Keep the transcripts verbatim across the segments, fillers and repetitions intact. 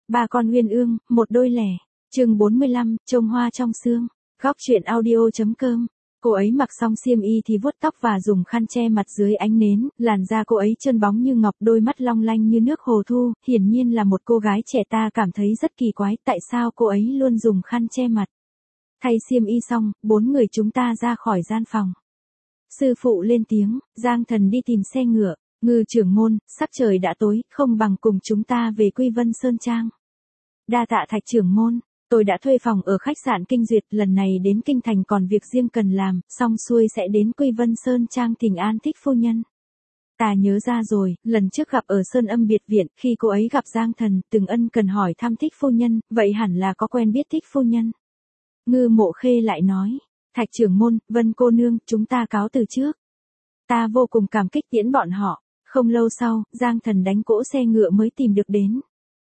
Ba con uyên ương, một đôi lẻ. Chương bốn mươi lăm, trông hoa trong sương. Góc truyện audio chấm com. Cô ấy mặc xong xiêm y thì vuốt tóc và dùng khăn che mặt dưới ánh nến, làn da cô ấy trơn bóng như ngọc, đôi mắt long lanh như nước hồ thu, hiển nhiên là một cô gái trẻ. Ta cảm thấy rất kỳ quái, tại sao cô ấy luôn dùng khăn che mặt. Thay xiêm y xong, bốn người chúng ta ra khỏi gian phòng. Sư phụ lên tiếng, Giang Thần đi tìm xe ngựa. Ngư trưởng môn, sắc trời đã tối, không bằng cùng chúng ta về Quy Vân Sơn Trang. Đa tạ Thạch trưởng môn, tôi đã thuê phòng ở khách sạn Kinh Duyệt, lần này đến Kinh Thành còn việc riêng cần làm, xong xuôi sẽ đến Quy Vân Sơn Trang thỉnh an Thích phu nhân. Ta nhớ ra rồi, lần trước gặp ở Sơn Âm Biệt Viện, khi cô ấy gặp Giang Thần, từng ân cần hỏi thăm Thích phu nhân, vậy hẳn là có quen biết Thích phu nhân. Ngư Mộ Khê lại nói, Thạch trưởng môn, Vân cô nương, chúng ta cáo từ trước. Ta vô cùng cảm kích tiễn bọn họ. Không lâu sau, Giang Thần đánh cỗ xe ngựa mới tìm được đến.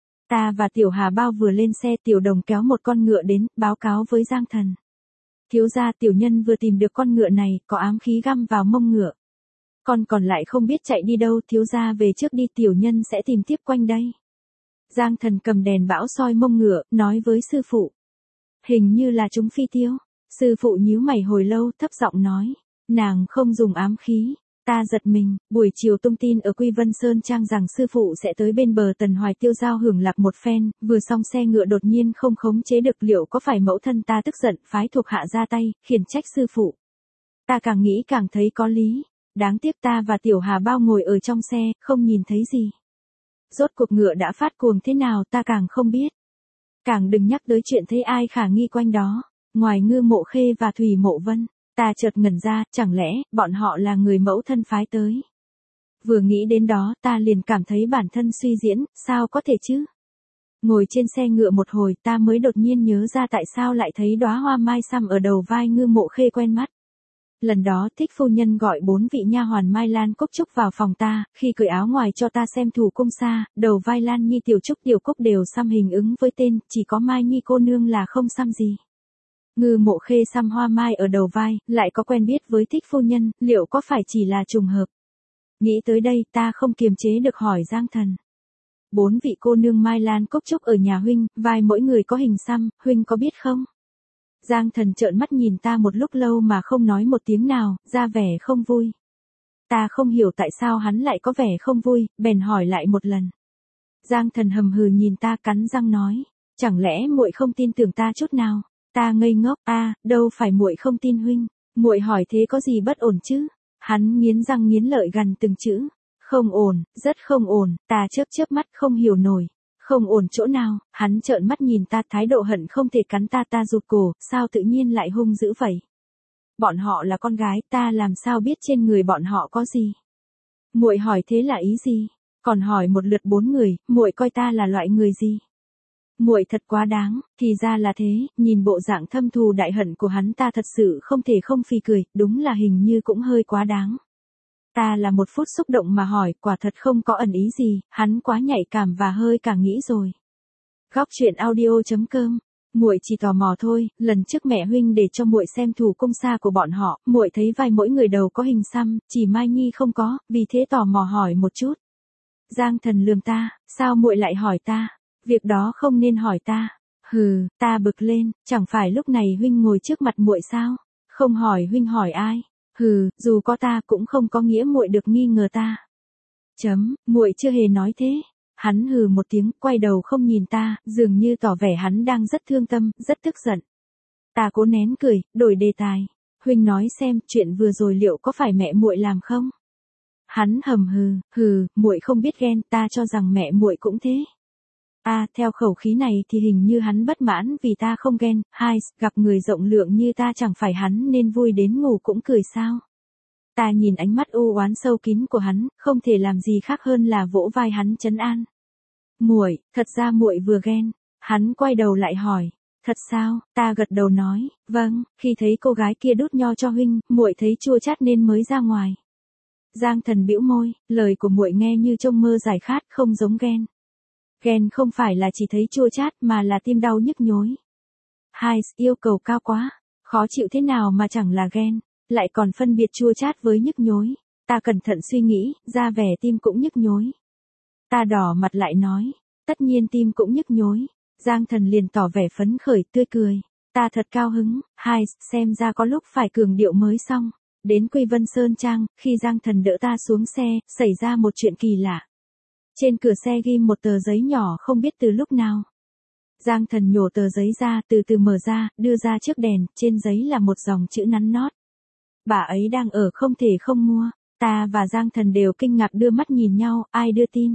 Ta và Tiểu Hà Bao vừa lên xe, Tiểu Đồng kéo một con ngựa đến, báo cáo với Giang Thần. Thiếu gia, tiểu nhân vừa tìm được con ngựa này, có ám khí găm vào mông ngựa. Con còn lại không biết chạy đi đâu, thiếu gia về trước đi, tiểu nhân sẽ tìm tiếp quanh đây. Giang Thần cầm đèn bão soi mông ngựa, nói với sư phụ. Hình như là chúng phi tiêu. Sư phụ nhíu mày hồi lâu, thấp giọng nói. Nàng không dùng ám khí. Ta giật mình, buổi chiều tung tin ở Quy Vân Sơn Trang rằng sư phụ sẽ tới bên bờ Tần Hoài tiêu giao hưởng lạc một phen, vừa xong xe ngựa đột nhiên không khống chế được, liệu có phải mẫu thân ta tức giận, phái thuộc hạ ra tay, khiển trách sư phụ. Ta càng nghĩ càng thấy có lý, đáng tiếc ta và Tiểu Hà Bao ngồi ở trong xe, không nhìn thấy gì. Rốt cuộc ngựa đã phát cuồng thế nào ta càng không biết. Càng đừng nhắc tới chuyện thấy ai khả nghi quanh đó, ngoài Ngư Mộ Khê và Thủy Mộ Vân. Ta chợt ngẩn ra, chẳng lẽ, bọn họ là người mẫu thân phái tới. Vừa nghĩ đến đó, ta liền cảm thấy bản thân suy diễn, sao có thể chứ? Ngồi trên xe ngựa một hồi, ta mới đột nhiên nhớ ra tại sao lại thấy đóa hoa mai xăm ở đầu vai Ngư Mộ Khê quen mắt. Lần đó, Thích phu nhân gọi bốn vị nha hoàn Mai Lan Cúc Trúc vào phòng ta, khi cởi áo ngoài cho ta xem thủ cung xa, đầu vai Lan Nhi Tiểu Trúc Tiểu Cúc đều xăm hình ứng với tên, chỉ có Mai Nhi cô nương là không xăm gì. Ngư Mộ Khê xăm hoa mai ở đầu vai, lại có quen biết với Thích phu nhân, liệu có phải chỉ là trùng hợp? Nghĩ tới đây, ta không kiềm chế được hỏi Giang Thần. Bốn vị cô nương Mai Lan Cúc Trúc ở nhà huynh, vai mỗi người có hình xăm, huynh có biết không? Giang Thần trợn mắt nhìn ta một lúc lâu mà không nói một tiếng nào, ra vẻ không vui. Ta không hiểu tại sao hắn lại có vẻ không vui, bèn hỏi lại một lần. Giang Thần hầm hừ nhìn ta, cắn răng nói, chẳng lẽ muội không tin tưởng ta chút nào? Ta ngây ngốc, a, à, đâu phải muội không tin huynh, muội hỏi thế có gì bất ổn chứ? Hắn nghiến răng nghiến lợi gằn từng chữ, không ổn, rất không ổn. Ta chớp chớp mắt không hiểu nổi, không ổn chỗ nào? Hắn trợn mắt nhìn ta, thái độ hận không thể cắn ta. Ta rụt cổ, sao tự nhiên lại hung dữ vậy? Bọn họ là con gái, ta làm sao biết trên người bọn họ có gì? Muội hỏi thế là ý gì? Còn hỏi một lượt bốn người, muội coi ta là loại người gì? Muội thật quá đáng, thì ra là thế, nhìn bộ dạng thâm thù đại hận của hắn ta thật sự không thể không phì cười, đúng là hình như cũng hơi quá đáng. Ta là một phút xúc động mà hỏi, quả thật không có ẩn ý gì, hắn quá nhạy cảm và hơi cả nghĩ rồi. Góc truyện audio chấm com. Muội chỉ tò mò thôi, lần trước mẹ huynh để cho muội xem thủ cung xa của bọn họ, muội thấy vai mỗi người đầu có hình xăm, chỉ Mai Nhi không có, vì thế tò mò hỏi một chút. Giang Thần lườm ta, sao muội lại hỏi ta? Việc đó không nên hỏi ta. Hừ, ta bực lên, chẳng phải lúc này huynh ngồi trước mặt muội sao? Không hỏi huynh hỏi ai? Hừ, dù có ta cũng không có nghĩa muội được nghi ngờ ta. Chấm, muội chưa hề nói thế. Hắn hừ một tiếng, quay đầu không nhìn ta, dường như tỏ vẻ hắn đang rất thương tâm, rất tức giận. Ta cố nén cười, đổi đề tài. Huynh nói xem, chuyện vừa rồi liệu có phải mẹ muội làm không? Hắn hầm hừ, hừ, muội không biết ghen, ta cho rằng mẹ muội cũng thế. À, theo khẩu khí này thì hình như hắn bất mãn vì ta không ghen. Hai, gặp người rộng lượng như ta chẳng phải hắn nên vui đến ngủ cũng cười sao? Ta nhìn ánh mắt u oán sâu kín của hắn, không thể làm gì khác hơn là vỗ vai hắn trấn an. Muội, thật ra muội vừa ghen. Hắn quay đầu lại hỏi, thật sao? Ta gật đầu nói, vâng, khi thấy cô gái kia đút nho cho huynh, muội thấy chua chát nên mới ra ngoài. Giang Thần bĩu môi, lời của muội nghe như trông mơ giải khát, không giống ghen. Ghen không phải là chỉ thấy chua chát mà là tim đau nhức nhối. Hai, yêu cầu cao quá, khó chịu thế nào mà chẳng là ghen, lại còn phân biệt chua chát với nhức nhối. Ta cẩn thận suy nghĩ, ra vẻ tim cũng nhức nhối. Ta đỏ mặt lại nói, tất Tất nhiên tim cũng nhức nhối. Giang Thần liền tỏ vẻ phấn khởi tươi cười. Ta thật cao hứng, hai, xem ra có lúc phải cường điệu mới xong. Đến Quy Vân Sơn Trang, khi Giang Thần đỡ ta xuống xe, xảy ra một chuyện kỳ lạ. Trên cửa xe ghi một tờ giấy nhỏ không biết từ lúc nào. Giang Thần nhổ tờ giấy ra, từ từ mở ra, đưa ra trước đèn, trên giấy là một dòng chữ nắn nót. Bà ấy đang ở không thể không mua. Ta và Giang Thần đều kinh ngạc đưa mắt nhìn nhau, ai đưa tin?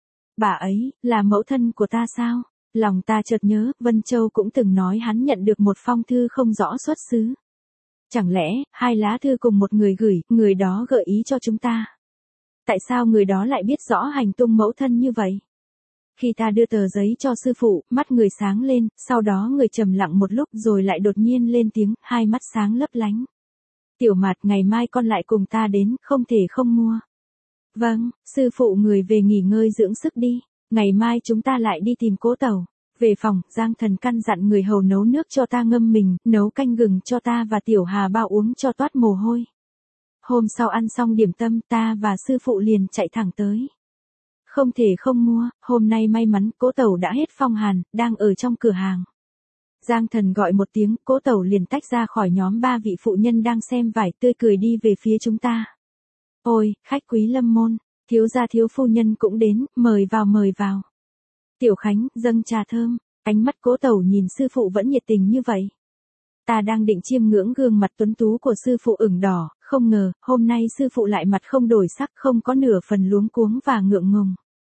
Bà ấy, là mẫu thân của ta sao? Lòng ta chợt nhớ, Vân Châu cũng từng nói hắn nhận được một phong thư không rõ xuất xứ. Chẳng lẽ, hai lá thư cùng một người gửi, người đó gợi ý cho chúng ta? Tại sao người đó lại biết rõ hành tung mẫu thân như vậy? Khi ta đưa tờ giấy cho sư phụ, mắt người sáng lên, sau đó người trầm lặng một lúc rồi lại đột nhiên lên tiếng, hai mắt sáng lấp lánh. Tiểu Mạt, ngày mai con lại cùng ta đến, không thể không mua. Vâng, sư phụ, người về nghỉ ngơi dưỡng sức đi, ngày mai chúng ta lại đi tìm Cố Tẩu. Về phòng, Giang Thần căn dặn người hầu nấu nước cho ta ngâm mình, nấu canh gừng cho ta và Tiểu Hà Bao uống cho toát mồ hôi. Hôm sau ăn xong điểm tâm, ta và sư phụ liền chạy thẳng tới. Không thể không mua, hôm nay may mắn Cố Tẩu đã hết phong hàn, đang ở trong cửa hàng. Giang Thần gọi một tiếng, Cố Tẩu liền tách ra khỏi nhóm ba vị phụ nhân đang xem vải, tươi cười đi về phía chúng ta. Ôi, khách quý lâm môn, thiếu gia thiếu phu nhân cũng đến, mời vào mời vào. Tiểu Khánh, dâng trà thơm, ánh mắt Cố Tẩu nhìn sư phụ vẫn nhiệt tình như vậy. Ta đang định chiêm ngưỡng gương mặt tuấn tú của sư phụ ửng đỏ, không ngờ, hôm nay sư phụ lại mặt không đổi sắc, không có nửa phần luống cuống và ngượng ngùng.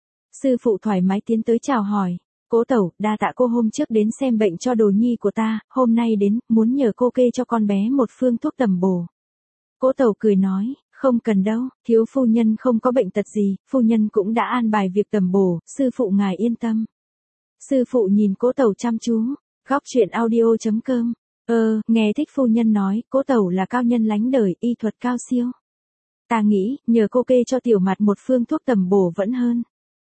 Sư phụ thoải mái tiến tới chào hỏi. Cố Tẩu, đa tạ cô hôm trước đến xem bệnh cho đồ nhi của ta, hôm nay đến, muốn nhờ cô kê cho con bé một phương thuốc tầm bổ. Cố Tẩu cười nói, không cần đâu, thiếu phu nhân không có bệnh tật gì, phu nhân cũng đã an bài việc tầm bổ, sư phụ ngài yên tâm. Sư phụ nhìn Cố Tẩu chăm chú, góc truyện audio chấm com. Ờ, nghe thích phu nhân nói, Cố Tẩu là cao nhân lánh đời, y thuật cao siêu. Ta nghĩ, nhờ cô kê cho Tiểu Mạt một phương thuốc tầm bổ vẫn hơn.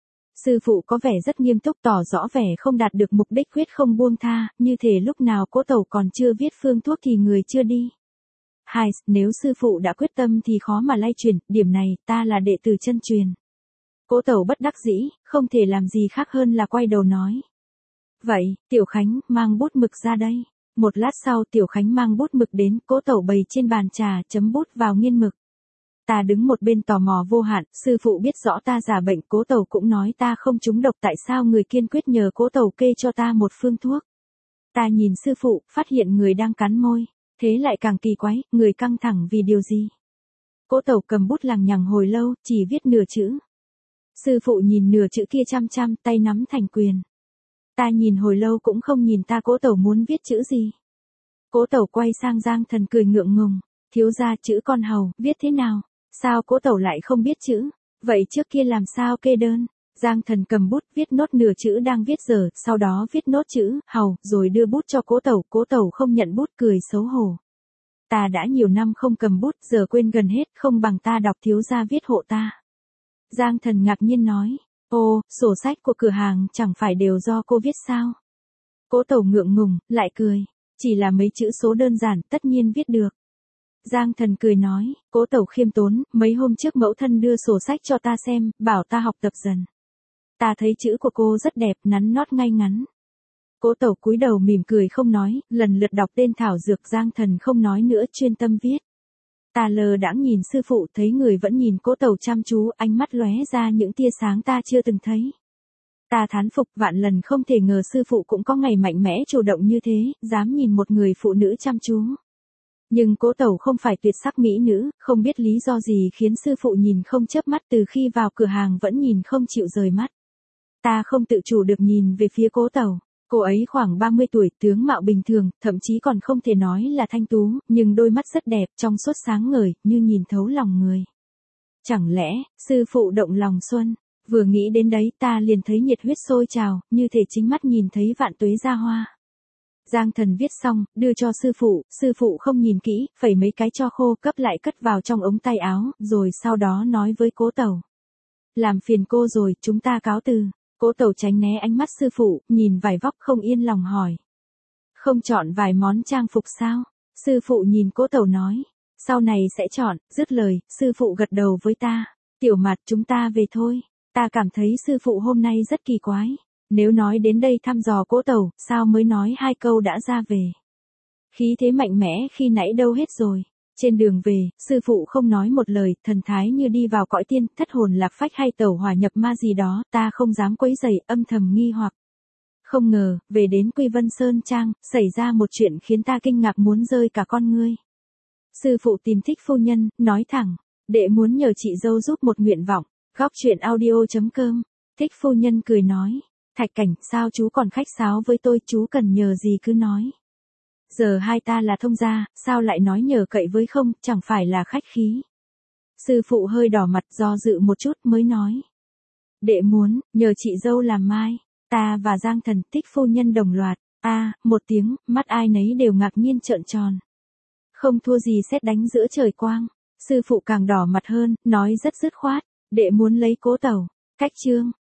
Sư phụ có vẻ rất nghiêm túc, tỏ rõ vẻ không đạt được mục đích, quyết không buông tha, như thể lúc nào Cố Tẩu còn chưa viết phương thuốc thì người chưa đi. Hai, nếu sư phụ đã quyết tâm thì khó mà lay chuyển, điểm này, ta là đệ tử chân truyền. Cố Tẩu bất đắc dĩ, không thể làm gì khác hơn là quay đầu nói. Vậy, Tiểu Khánh, mang bút mực ra đây. Một lát sau Tiểu Khánh mang bút mực đến, Cố Tẩu bày trên bàn trà, chấm bút vào nghiên mực. Ta đứng một bên tò mò vô hạn, sư phụ biết rõ ta giả bệnh, Cố Tẩu cũng nói ta không trúng độc, tại sao người kiên quyết nhờ Cố Tẩu kê cho ta một phương thuốc. Ta nhìn sư phụ, phát hiện người đang cắn môi, thế lại càng kỳ quái, người căng thẳng vì điều gì. Cố Tẩu cầm bút lằng nhằng hồi lâu, chỉ viết nửa chữ. Sư phụ nhìn nửa chữ kia chăm chăm, tay nắm thành quyền. Ta nhìn hồi lâu cũng không nhìn ta, Cố Tẩu muốn viết chữ gì. Cố Tẩu quay sang Giang Thần cười ngượng ngùng, thiếu gia, chữ con hầu, viết thế nào? Sao Cố Tẩu lại không biết chữ? Vậy trước kia làm sao kê đơn? Giang Thần cầm bút viết nốt nửa chữ đang viết dở, sau đó viết nốt chữ hầu, rồi đưa bút cho Cố Tẩu. Cố Tẩu không nhận bút, cười xấu hổ. Ta đã nhiều năm không cầm bút, giờ quên gần hết, không bằng ta đọc thiếu gia viết hộ ta. Giang Thần ngạc nhiên nói, ô, sổ sách của cửa hàng chẳng phải đều do cô viết sao? Cố Tẩu ngượng ngùng, lại cười, chỉ là mấy chữ số đơn giản, tất nhiên viết được. Giang Thần cười nói, Cố Tẩu khiêm tốn, mấy hôm trước mẫu thân đưa sổ sách cho ta xem, bảo ta học tập dần. Ta thấy chữ của cô rất đẹp, nắn nót ngay ngắn. Cố Tẩu cúi đầu mỉm cười không nói, lần lượt đọc tên thảo dược. Giang Thần không nói nữa, chuyên tâm viết. Ta lờ đãng nhìn sư phụ, thấy người vẫn nhìn Cố Tẩu chăm chú, ánh mắt lóe ra những tia sáng ta chưa từng thấy. Ta thán phục, vạn lần không thể ngờ sư phụ cũng có ngày mạnh mẽ chủ động như thế, dám nhìn một người phụ nữ chăm chú. Nhưng Cố Tẩu không phải tuyệt sắc mỹ nữ, không biết lý do gì khiến sư phụ nhìn không chớp mắt, từ khi vào cửa hàng vẫn nhìn không chịu rời mắt. Ta không tự chủ được nhìn về phía Cố Tẩu. Cô ấy khoảng ba mươi tuổi, tướng mạo bình thường, thậm chí còn không thể nói là thanh tú, nhưng đôi mắt rất đẹp, trong suốt sáng ngời, như nhìn thấu lòng người. Chẳng lẽ, sư phụ động lòng xuân? Vừa nghĩ đến đấy ta liền thấy nhiệt huyết sôi trào, như thể chính mắt nhìn thấy vạn tuế ra hoa. Giang Thần viết xong, đưa cho sư phụ, sư phụ không nhìn kỹ, phẩy mấy cái cho khô, cấp lại cất vào trong ống tay áo, rồi sau đó nói với Cố Tẩu. Làm phiền cô rồi, chúng ta cáo từ. Cố Tẩu tránh né ánh mắt sư phụ, nhìn vải vóc không yên lòng hỏi. Không chọn vài món trang phục sao? Sư phụ nhìn Cố Tẩu nói. Sau này sẽ chọn, dứt lời, sư phụ gật đầu với ta. Tiểu Mạt, chúng ta về thôi. Ta cảm thấy sư phụ hôm nay rất kỳ quái. Nếu nói đến đây thăm dò Cố Tẩu, sao mới nói hai câu đã ra về. Khí thế mạnh mẽ khi nãy đâu hết rồi. Trên đường về, sư phụ không nói một lời, thần thái như đi vào cõi tiên, thất hồn lạc phách hay tẩu hỏa nhập ma gì đó, ta không dám quấy rầy, âm thầm nghi hoặc. Không ngờ, về đến Quy Vân Sơn Trang, xảy ra một chuyện khiến ta kinh ngạc muốn rơi cả con ngươi. Sư phụ tìm Thích phu nhân, nói thẳng, đệ muốn nhờ chị dâu giúp một nguyện vọng. Góc truyện audio chấm com. Thích phu nhân cười nói, Thạch Cảnh, sao chú còn khách sáo với tôi, chú cần nhờ gì cứ nói. Giờ hai ta là thông gia, sao lại nói nhờ cậy với không, chẳng phải là khách khí. Sư phụ hơi đỏ mặt do dự một chút mới nói. Đệ muốn, nhờ chị dâu làm mai. Ta và Giang Thần, Thích phu nhân đồng loạt, a à, một tiếng, mắt ai nấy đều ngạc nhiên trợn tròn. Không thua gì sét đánh giữa trời quang. Sư phụ càng đỏ mặt hơn, nói rất dứt khoát, đệ muốn lấy Cố Tẩu. Cách chương.